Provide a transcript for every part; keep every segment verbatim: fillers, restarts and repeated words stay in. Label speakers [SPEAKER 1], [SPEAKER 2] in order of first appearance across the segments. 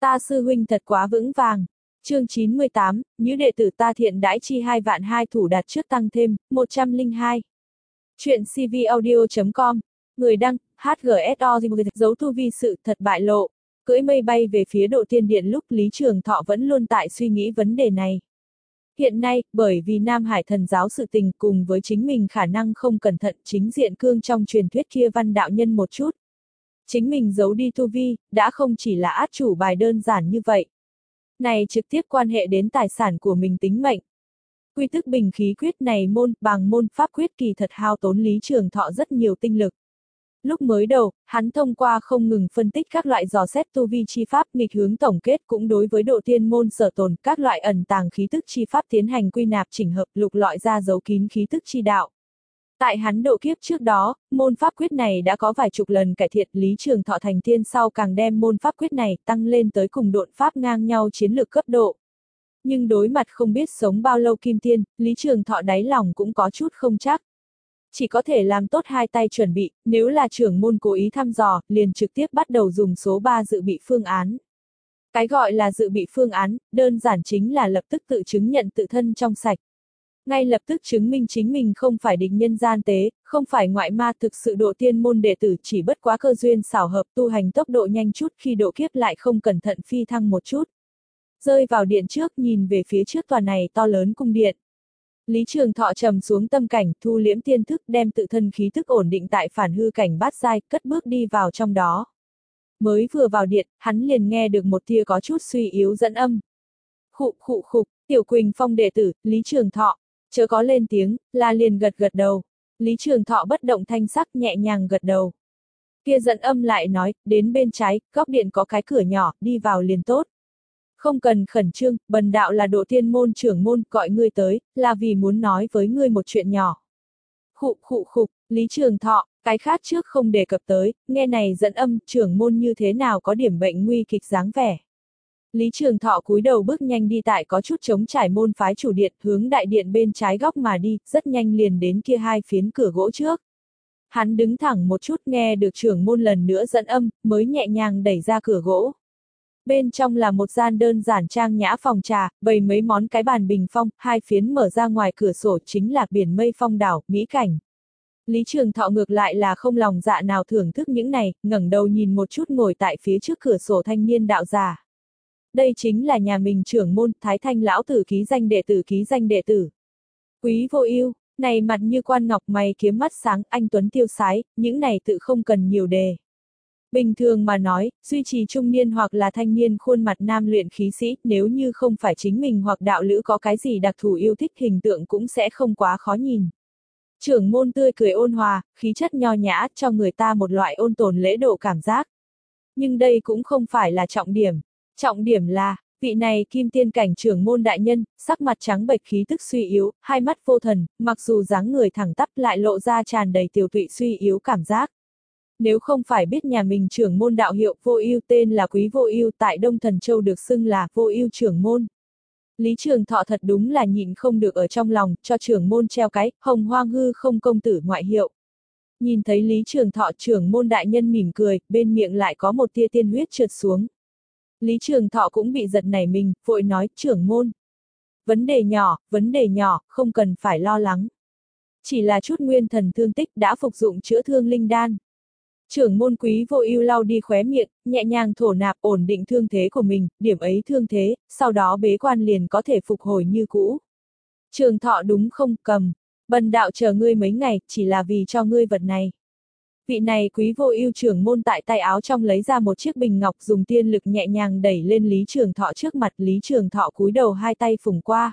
[SPEAKER 1] Ta sư huynh thật quá vững vàng. Chương chín mươi tám, những đệ tử ta thiện đãi chi hai vạn hai thủ đạt trước tăng thêm, một trăm lẻ hai. Chuyện cvaudio chấm com. Người đăng, hát giê ét o giấu tu vi sự thật bại lộ. Cưỡi mây bay về phía Độ Tiên Điện lúc Lý Trường Thọ vẫn luôn tại suy nghĩ vấn đề này. Hiện nay, bởi vì Nam Hải thần giáo sự tình cùng với chính mình khả năng không cẩn thận chính diện cương trong truyền thuyết kia văn đạo nhân một chút. Chính mình giấu đi tu vi, đã không chỉ là át chủ bài đơn giản như vậy. Này trực tiếp quan hệ đến tài sản của mình tính mệnh. Quy tức bình khí quyết này môn, bằng môn pháp quyết kỳ thật hao tốn Lý Trường Thọ rất nhiều tinh lực. Lúc mới đầu, hắn thông qua không ngừng phân tích các loại dò xét tu vi chi pháp nghịch hướng tổng kết cũng đối với độ tiên môn sở tồn các loại ẩn tàng khí tức chi pháp tiến hành quy nạp chỉnh hợp lục lọi ra dấu kín khí tức chi đạo. Tại hắn độ kiếp trước đó, môn pháp quyết này đã có vài chục lần cải thiện Lý Trường Thọ thành tiên sau càng đem môn pháp quyết này tăng lên tới cùng độn pháp ngang nhau chiến lược cấp độ. Nhưng đối mặt không biết sống bao lâu kim tiên, Lý Trường Thọ đáy lòng cũng có chút không chắc. Chỉ có thể làm tốt hai tay chuẩn bị, nếu là trưởng môn cố ý thăm dò, liền trực tiếp bắt đầu dùng số ba dự bị phương án. Cái gọi là dự bị phương án, đơn giản chính là lập tức tự chứng nhận tự thân trong sạch. Ngay lập tức chứng minh chính mình không phải địch nhân gian tế, không phải ngoại ma thực sự độ tiên môn đệ tử chỉ bất quá cơ duyên xảo hợp tu hành tốc độ nhanh chút khi độ kiếp lại không cẩn thận phi thăng một chút. Rơi vào điện trước nhìn về phía trước tòa này to lớn cung điện. Lý Trường Thọ trầm xuống tâm cảnh thu liễm tiên thức đem tự thân khí thức ổn định tại phản hư cảnh bát giai cất bước đi vào trong đó. Mới vừa vào điện, hắn liền nghe được một tia có chút suy yếu dẫn âm. Khụ khụ khục, Tiểu Quỳnh Phong đệ tử, Lý Trường Thọ. Chớ có lên tiếng, là liền gật gật đầu. Lý Trường Thọ bất động thanh sắc nhẹ nhàng gật đầu. Kia dẫn âm lại nói, đến bên trái, góc điện có cái cửa nhỏ, đi vào liền tốt. Không cần khẩn trương, bần đạo là độ tiên môn trưởng môn, gọi ngươi tới, là vì muốn nói với ngươi một chuyện nhỏ. Khụ khụ khục, Lý Trường Thọ, cái khác trước không đề cập tới, nghe này dẫn âm, trưởng môn như thế nào có điểm bệnh nguy kịch dáng vẻ. Lý Trường Thọ cúi đầu bước nhanh đi tại có chút trống trải môn phái chủ điện, hướng đại điện bên trái góc mà đi, rất nhanh liền đến kia hai phiến cửa gỗ trước. Hắn đứng thẳng một chút nghe được trưởng môn lần nữa dẫn âm, mới nhẹ nhàng đẩy ra cửa gỗ. Bên trong là một gian đơn giản trang nhã phòng trà, bày mấy món cái bàn bình phong, hai phiến mở ra ngoài cửa sổ chính là biển mây phong đảo, mỹ cảnh. Lý Trường Thọ ngược lại là không lòng dạ nào thưởng thức những này, ngẩng đầu nhìn một chút ngồi tại phía trước cửa sổ thanh niên đạo già. Đây chính là nhà mình trưởng môn, Thái Thanh lão tử ký danh đệ tử ký danh đệ tử. Quý vô ưu, này mặt như quan ngọc mày kiếm mắt sáng, anh tuấn tiêu sái, những này tự không cần nhiều đề. Bình thường mà nói, duy trì trung niên hoặc là thanh niên khuôn mặt nam luyện khí sĩ, nếu như không phải chính mình hoặc đạo lữ có cái gì đặc thù yêu thích hình tượng cũng sẽ không quá khó nhìn. Trưởng môn tươi cười ôn hòa, khí chất nho nhã, cho người ta một loại ôn tồn lễ độ cảm giác. Nhưng đây cũng không phải là trọng điểm. Trọng điểm là, vị này kim tiên cảnh trưởng môn đại nhân, sắc mặt trắng bệch khí tức suy yếu, hai mắt vô thần, mặc dù dáng người thẳng tắp lại lộ ra tràn đầy tiều tụy suy yếu cảm giác. Nếu không phải biết nhà mình trưởng môn đạo hiệu Vô Ưu tên là Quý Vô Ưu tại Đông Thần Châu được xưng là Vô Ưu trưởng môn. Lý Trường Thọ thật đúng là nhịn không được ở trong lòng, cho trưởng môn treo cái hồng hoang hư không công tử ngoại hiệu. Nhìn thấy Lý Trường Thọ trưởng môn đại nhân mỉm cười, bên miệng lại có một tia tiên huyết trượt xuống. Lý Trường Thọ cũng bị giật nảy mình, vội nói trưởng môn. Vấn đề nhỏ, vấn đề nhỏ, không cần phải lo lắng. Chỉ là chút nguyên thần thương tích đã phục dụng chữa thương linh đan. Trưởng môn Quý Vô Ưu lau đi khóe miệng, nhẹ nhàng thổ nạp ổn định thương thế của mình, điểm ấy thương thế, sau đó bế quan liền có thể phục hồi như cũ. Trường Thọ đúng không, cầm. Bần đạo chờ ngươi mấy ngày, chỉ là vì cho ngươi vật này. Vị này Quý Vô Ưu trưởng môn tại tay áo trong lấy ra một chiếc bình ngọc dùng tiên lực nhẹ nhàng đẩy lên Lý Trường Thọ trước mặt, Lý Trường Thọ cúi đầu hai tay phủng qua.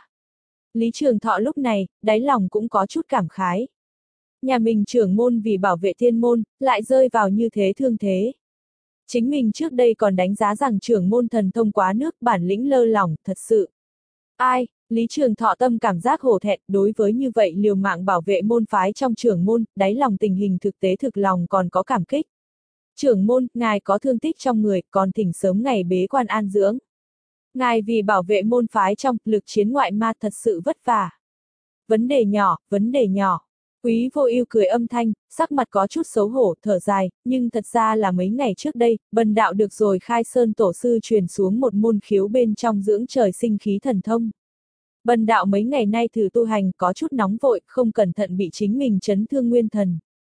[SPEAKER 1] Lý Trường Thọ lúc này, đáy lòng cũng có chút cảm khái. Nhà mình trưởng môn vì bảo vệ thiên môn, lại rơi vào như thế thương thế. Chính mình trước đây còn đánh giá rằng trưởng môn thần thông quá nước bản lĩnh lơ lỏng, thật sự. Ai, Lý Trường Thọ tâm cảm giác hổ thẹn, đối với như vậy liều mạng bảo vệ môn phái trong trưởng môn, đáy lòng tình hình thực tế thực lòng còn có cảm kích. Trưởng môn, ngài có thương tích trong người, còn thỉnh sớm ngày bế quan an dưỡng. Ngài vì bảo vệ môn phái trong lực chiến ngoại ma thật sự vất vả. Vấn đề nhỏ, vấn đề nhỏ. Quý Vô Ưu cười âm thanh, sắc mặt có chút xấu hổ, thở dài, nhưng thật ra là mấy ngày trước đây, bần đạo được rồi Khai Sơn tổ sư truyền xuống một môn khiếu bên trong dưỡng trời sinh khí thần thông. Bần đạo mấy ngày nay thử tu hành có chút nóng vội, không cẩn thận bị chính mình chấn thương nguyên thần.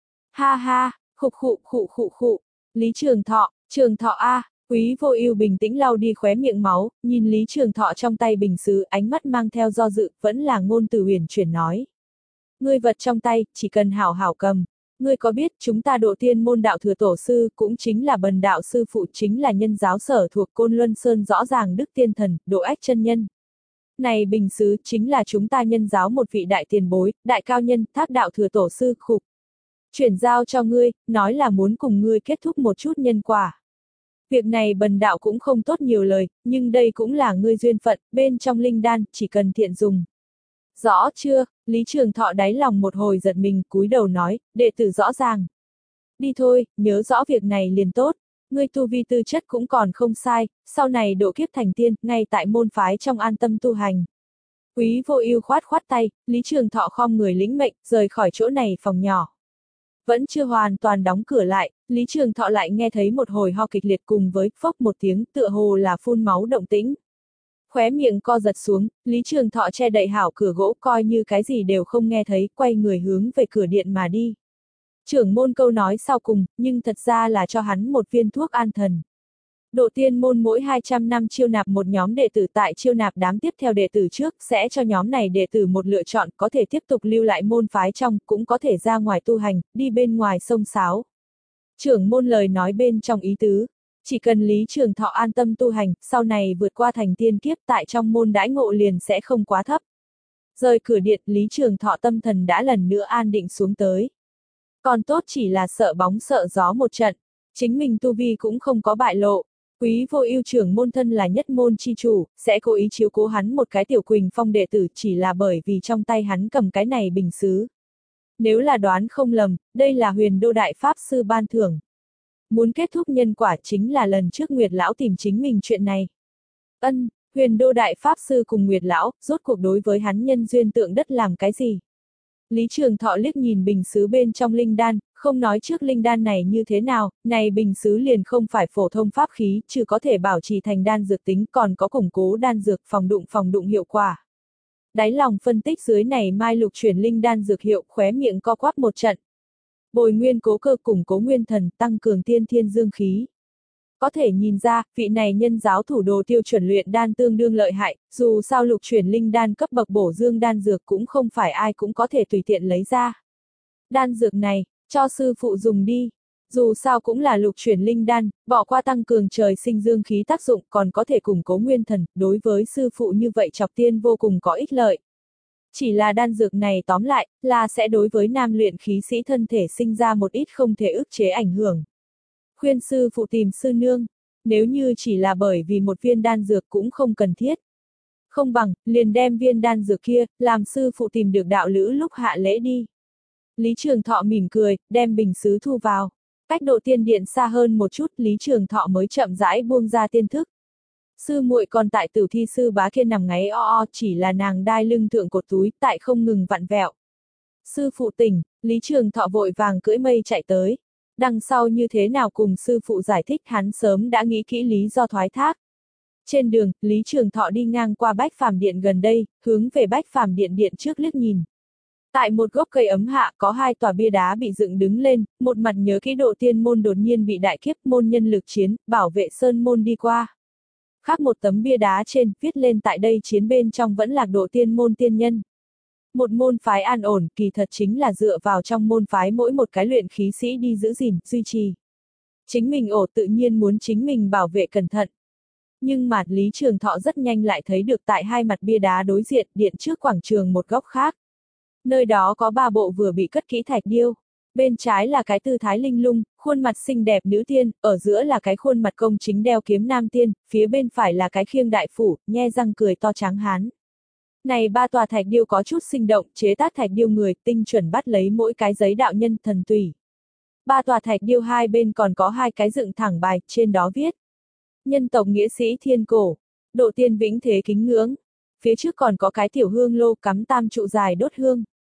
[SPEAKER 1] Ha ha, khục khụ khụ khụ khụ, Lý Trường Thọ, Trường Thọ a, Quý Vô Ưu bình tĩnh lau đi khóe miệng máu, nhìn Lý Trường Thọ trong tay bình sứ, ánh mắt mang theo do dự, vẫn là ngôn từ huyền chuyển nói. Ngươi vật trong tay, chỉ cần hảo hảo cầm. Ngươi có biết chúng ta Độ Tiên môn đạo thừa tổ sư, cũng chính là bần đạo sư phụ, chính là nhân giáo sở thuộc Côn Luân Sơn rõ ràng Đức Tiên Thần, Độ Ách chân nhân. Này bình sứ chính là chúng ta nhân giáo một vị đại tiền bối, đại cao nhân, Thác đạo thừa tổ sư khục. Chuyển giao cho ngươi, nói là muốn cùng ngươi kết thúc một chút nhân quả. Việc này bần đạo cũng không tốt nhiều lời, nhưng đây cũng là ngươi duyên phận, bên trong linh đan, chỉ cần thiện dùng. Rõ chưa? Lý Trường Thọ đáy lòng một hồi giật mình, cúi đầu nói, đệ tử rõ ràng. Đi thôi, nhớ rõ việc này liền tốt. Ngươi tu vi tư chất cũng còn không sai, sau này độ kiếp thành tiên, ngay tại môn phái trong an tâm tu hành. Quý Vô Ưu khoát khoát tay, Lý Trường Thọ khom người lĩnh mệnh, rời khỏi chỗ này phòng nhỏ. Vẫn chưa hoàn toàn đóng cửa lại, Lý Trường Thọ lại nghe thấy một hồi ho kịch liệt cùng với phốc một tiếng, tựa hồ là phun máu động tĩnh. Khóe miệng co giật xuống, Lý Trường Thọ che đậy hảo cửa gỗ coi như cái gì đều không nghe thấy, quay người hướng về cửa điện mà đi. Trưởng môn câu nói sau cùng, nhưng thật ra là cho hắn một viên thuốc an thần. Độ Tiên môn mỗi hai trăm năm chiêu nạp một nhóm đệ tử, tại chiêu nạp đám tiếp theo đệ tử trước, sẽ cho nhóm này đệ tử một lựa chọn, có thể tiếp tục lưu lại môn phái trong, cũng có thể ra ngoài tu hành, đi bên ngoài sông sáo. Trưởng môn lời nói bên trong ý tứ, chỉ cần Lý Trường Thọ an tâm tu hành, sau này vượt qua thành tiên kiếp tại trong môn đãi ngộ liền sẽ không quá thấp. Rời cửa điện, Lý Trường Thọ tâm thần đã lần nữa an định xuống tới. Còn tốt chỉ là sợ bóng sợ gió một trận, chính mình tu vi cũng không có bại lộ. Quý Vô Ưu trưởng môn thân là nhất môn chi chủ, sẽ cố ý chiếu cố hắn một cái tiểu Quỳnh Phong đệ tử chỉ là bởi vì trong tay hắn cầm cái này bình sứ. Nếu là đoán không lầm, đây là Huyền Đô Đại Pháp Sư ban thưởng. Muốn kết thúc nhân quả chính là lần trước Nguyệt Lão tìm chính mình chuyện này. Ân, Huyền Đô Đại Pháp Sư cùng Nguyệt Lão, rốt cuộc đối với hắn nhân duyên tượng đất làm cái gì? Lý Trường Thọ liếc nhìn bình sứ bên trong linh đan, không nói trước linh đan này như thế nào, này bình sứ liền không phải phổ thông pháp khí, chứ có thể bảo trì thành đan dược tính, còn có củng cố đan dược phòng đụng phòng đụng hiệu quả. Đáy lòng phân tích dưới này mai lục chuyển linh đan dược hiệu, khóe miệng co quắp một trận. Bồi nguyên cố cơ, củng cố nguyên thần, tăng cường tiên thiên dương khí. Có thể nhìn ra, vị này nhân giáo thủ đồ tiêu chuẩn luyện đan tương đương lợi hại, dù sao lục chuyển linh đan cấp bậc bổ dương đan dược cũng không phải ai cũng có thể tùy tiện lấy ra. Đan dược này, cho sư phụ dùng đi. Dù sao cũng là lục chuyển linh đan, bỏ qua tăng cường trời sinh dương khí tác dụng còn có thể củng cố nguyên thần, đối với sư phụ như vậy Chọc Tiên vô cùng có ích lợi. Chỉ là đan dược này tóm lại, là sẽ đối với nam luyện khí sĩ thân thể sinh ra một ít không thể ức chế ảnh hưởng. Khuyên sư phụ tìm sư nương, nếu như chỉ là bởi vì một viên đan dược cũng không cần thiết. Không bằng, liền đem viên đan dược kia, làm sư phụ tìm được đạo lữ lúc hạ lễ đi. Lý Trường Thọ mỉm cười, đem bình sứ thu vào. Cách Độ Tiên điện xa hơn một chút, Lý Trường Thọ mới chậm rãi buông ra tiên thức. Sư muội còn tại Tử Thi sư bá kia nằm ngáy o o, chỉ là nàng đai lưng thượng cột túi, tại không ngừng vặn vẹo. Sư phụ tỉnh, Lý Trường Thọ vội vàng cưỡi mây chạy tới. Đằng sau như thế nào cùng sư phụ giải thích, hắn sớm đã nghĩ kỹ lý do thoái thác. Trên đường, Lý Trường Thọ đi ngang qua Bách Phàm điện gần đây, hướng về Bách Phàm điện điện trước liếc nhìn. Tại một gốc cây ấm hạ có hai tòa bia đá bị dựng đứng lên, một mặt nhớ kỹ Độ Tiên môn đột nhiên bị đại kiếp môn nhân lực chiến, bảo vệ sơn môn đi qua. Khác một tấm bia đá trên, viết lên tại đây chiến bên trong vẫn là Độ Tiên môn tiên nhân. Một môn phái an ổn, kỳ thật chính là dựa vào trong môn phái mỗi một cái luyện khí sĩ đi giữ gìn, duy trì. Chính mình ổ tự nhiên muốn chính mình bảo vệ cẩn thận. Nhưng mà Lý Trường Thọ rất nhanh lại thấy được tại hai mặt bia đá đối diện, điện trước quảng trường một góc khác. Nơi đó có ba bộ vừa bị cất kỹ thạch điêu. Bên trái là cái tư thái linh lung, khuôn mặt xinh đẹp nữ tiên, ở giữa là cái khuôn mặt công chính đeo kiếm nam tiên, phía bên phải là cái khiêng đại phủ, nhe răng cười to tráng hán. Này ba tòa thạch điêu có chút sinh động, chế tác thạch điêu người, tinh chuẩn bắt lấy mỗi cái giấy đạo nhân thần tùy. Ba tòa thạch điêu hai bên còn có hai cái dựng thẳng bài, trên đó viết. Nhân tộc nghĩa sĩ thiên cổ, Độ Tiên vĩnh thế kính ngưỡng. Phía trước còn có cái tiểu hương lô cắm tam trụ dài đốt hương.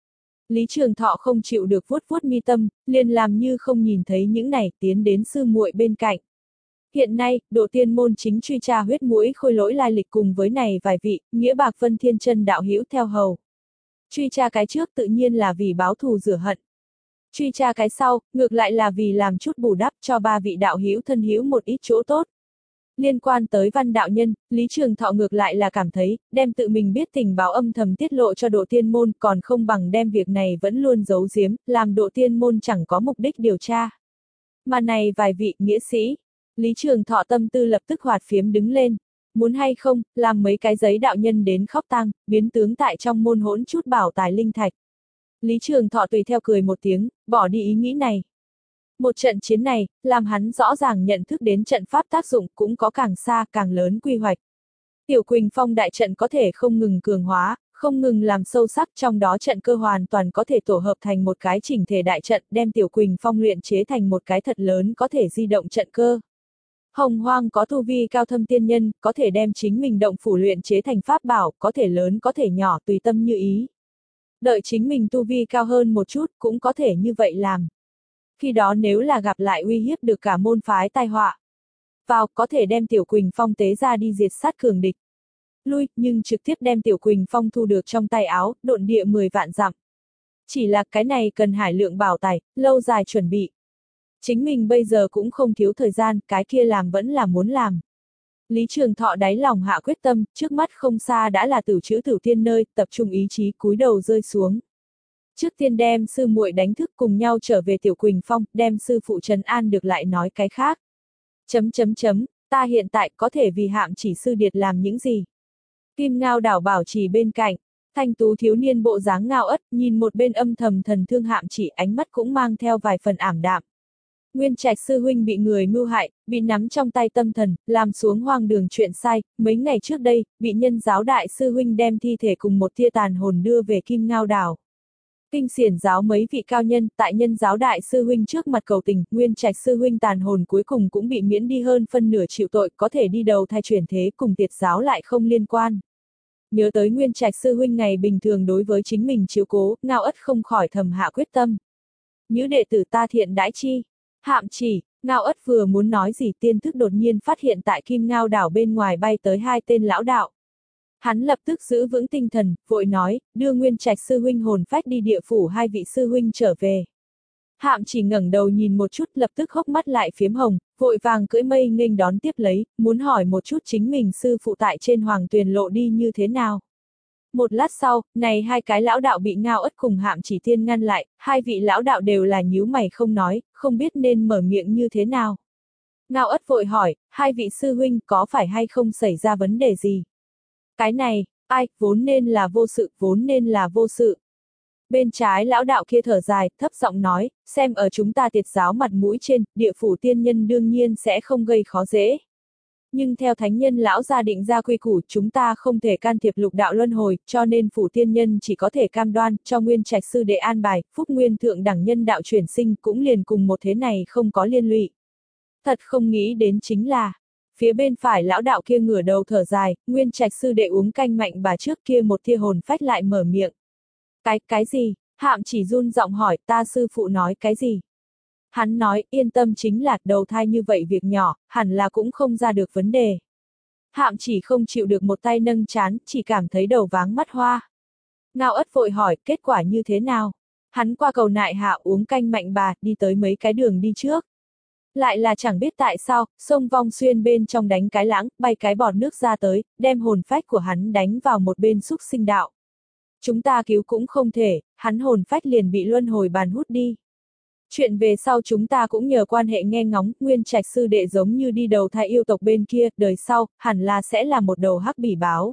[SPEAKER 1] Lý Trường Thọ không chịu được vuốt vuốt mi tâm, liền làm như không nhìn thấy những này, tiến đến sư muội bên cạnh. Hiện nay, Độ Tiên môn chính truy tra huyết mũi khôi lỗi lai lịch cùng với này vài vị, nghĩa bạc Vân Thiên Chân đạo hữu theo hầu. Truy tra cái trước tự nhiên là vì báo thù rửa hận. Truy tra cái sau, ngược lại là vì làm chút bù đắp cho ba vị đạo hữu thân hữu một ít chỗ tốt. Liên quan tới Văn đạo nhân, Lý Trường Thọ ngược lại là cảm thấy, đem tự mình biết tình báo âm thầm tiết lộ cho Độ Tiên môn còn không bằng đem việc này vẫn luôn giấu giếm, làm Độ Tiên môn chẳng có mục đích điều tra. Mà này vài vị nghĩa sĩ, Lý Trường Thọ tâm tư lập tức hoạt phiếm đứng lên. Muốn hay không, làm mấy cái giấy đạo nhân đến khóc tang, biến tướng tại trong môn hỗn chút bảo tài linh thạch. Lý Trường Thọ tùy theo cười một tiếng, bỏ đi ý nghĩ này. Một trận chiến này, làm hắn rõ ràng nhận thức đến trận pháp tác dụng cũng có càng xa, càng lớn quy hoạch. Tiểu Quỳnh Phong đại trận có thể không ngừng cường hóa, không ngừng làm sâu sắc, trong đó trận cơ hoàn toàn có thể tổ hợp thành một cái chỉnh thể đại trận, đem Tiểu Quỳnh Phong luyện chế thành một cái thật lớn có thể di động trận cơ. Hồng Hoang có tu vi cao thâm tiên nhân, có thể đem chính mình động phủ luyện chế thành pháp bảo, có thể lớn có thể nhỏ tùy tâm như ý. Đợi chính mình tu vi cao hơn một chút, cũng có thể như vậy làm. Khi đó nếu là gặp lại uy hiếp được cả môn phái tai họa, vào có thể đem Tiểu Quỳnh Phong tế ra đi diệt sát cường địch. Lui, nhưng trực tiếp đem Tiểu Quỳnh Phong thu được trong tay áo, độn địa mười vạn dặm. Chỉ là cái này cần hải lượng bảo tài, lâu dài chuẩn bị. Chính mình bây giờ cũng không thiếu thời gian, cái kia làm vẫn là muốn làm. Lý Trường Thọ đáy lòng hạ quyết tâm, trước mắt không xa đã là Tử Chữ Tử Tiên nơi, tập trung ý chí cúi đầu rơi xuống. Trước tiên đem sư muội đánh thức cùng nhau trở về Tiểu Quỳnh Phong, đem sư phụ trấn an được lại nói cái khác. Chấm chấm chấm, ta hiện tại có thể vì Hạm Chỉ sư điệt làm những gì? Kim Ngao đảo bảo trì bên cạnh, thanh tú thiếu niên bộ dáng ngao ất, nhìn một bên âm thầm thần thương Hạm Chỉ, ánh mắt cũng mang theo vài phần ảm đạm. Nguyên Trạch sư huynh bị người mưu hại, bị nắm trong tay tâm thần, làm xuống hoang đường chuyện sai, mấy ngày trước đây, bị nhân giáo đại sư huynh đem thi thể cùng một tia tàn hồn đưa về Kim Ngao đảo. Kinh xiển giáo mấy vị cao nhân, tại nhân giáo đại sư huynh trước mặt cầu tình, Nguyên Trạch sư huynh tàn hồn cuối cùng cũng bị miễn đi hơn phân nửa chịu tội, có thể đi đầu thai chuyển thế cùng tiệt giáo lại không liên quan. Nhớ tới Nguyên Trạch sư huynh ngày bình thường đối với chính mình chiếu cố, Ngao ất không khỏi thầm hạ quyết tâm. Như đệ tử ta thiện đãi chi. Hạm Chỉ, Ngao ất vừa muốn nói gì tiên thức đột nhiên phát hiện tại Kim Ngao đảo bên ngoài bay tới hai tên lão đạo. Hắn lập tức giữ vững tinh thần, vội nói, đưa Nguyên Trạch sư huynh hồn phách đi địa phủ hai vị sư huynh trở về. Hạm Chỉ ngẩng đầu nhìn một chút lập tức hốc mắt lại phiếm hồng, vội vàng cưỡi mây nghênh đón tiếp lấy, muốn hỏi một chút chính mình sư phụ tại trên Hoàng Tuyền lộ đi như thế nào. Một lát sau, này hai cái lão đạo bị Ngao ất cùng Hạm Chỉ tiên ngăn lại, hai vị lão đạo đều là nhíu mày không nói, không biết nên mở miệng như thế nào. Ngao ất vội hỏi, hai vị sư huynh có phải hay không xảy ra vấn đề gì? Cái này, ai, vốn nên là vô sự, vốn nên là vô sự. Bên trái lão đạo kia thở dài, thấp giọng nói, xem ở chúng ta tiệt giáo mặt mũi trên, địa phủ tiên nhân đương nhiên sẽ không gây khó dễ. Nhưng theo thánh nhân lão gia định ra quy củ, chúng ta không thể can thiệp lục đạo luân hồi, cho nên phủ tiên nhân chỉ có thể cam đoan, cho Nguyên Trạch sư đệ an bài, phúc nguyên thượng đẳng nhân đạo chuyển sinh cũng liền cùng một thế này không có liên lụy. Thật không nghĩ đến chính là, phía bên phải lão đạo kia ngửa đầu thở dài, Nguyên Trạch sư đệ uống canh mạnh bà trước kia một tia hồn phách lại mở miệng. Cái, cái gì? Hạm Chỉ run giọng hỏi, ta sư phụ nói cái gì? Hắn nói, yên tâm chính là, đầu thai như vậy việc nhỏ, hẳn là cũng không ra được vấn đề. Hạm Chỉ không chịu được một tay nâng chán, chỉ cảm thấy đầu váng mắt hoa. Ngao ất vội hỏi, kết quả như thế nào? Hắn qua cầu nại hạ uống canh mạnh bà, đi tới mấy cái đường đi trước. Lại là chẳng biết tại sao, sông Vong Xuyên bên trong đánh cái lãng, bay cái bọt nước ra tới, đem hồn phách của hắn đánh vào một bên xúc sinh đạo. Chúng ta cứu cũng không thể, hắn hồn phách liền bị luân hồi bàn hút đi. Chuyện về sau chúng ta cũng nhờ quan hệ nghe ngóng, Nguyên Trạch sư đệ giống như đi đầu thai yêu tộc bên kia, đời sau, hẳn là sẽ là một đầu hắc bỉ báo.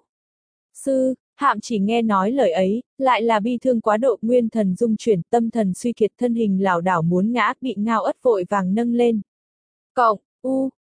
[SPEAKER 1] Sư, Hạm Chỉ nghe nói lời ấy, lại là bi thương quá độ, nguyên thần dung chuyển, tâm thần suy kiệt, thân hình lảo đảo muốn ngã, bị Ngao ất vội vàng nâng lên. Cộng, u,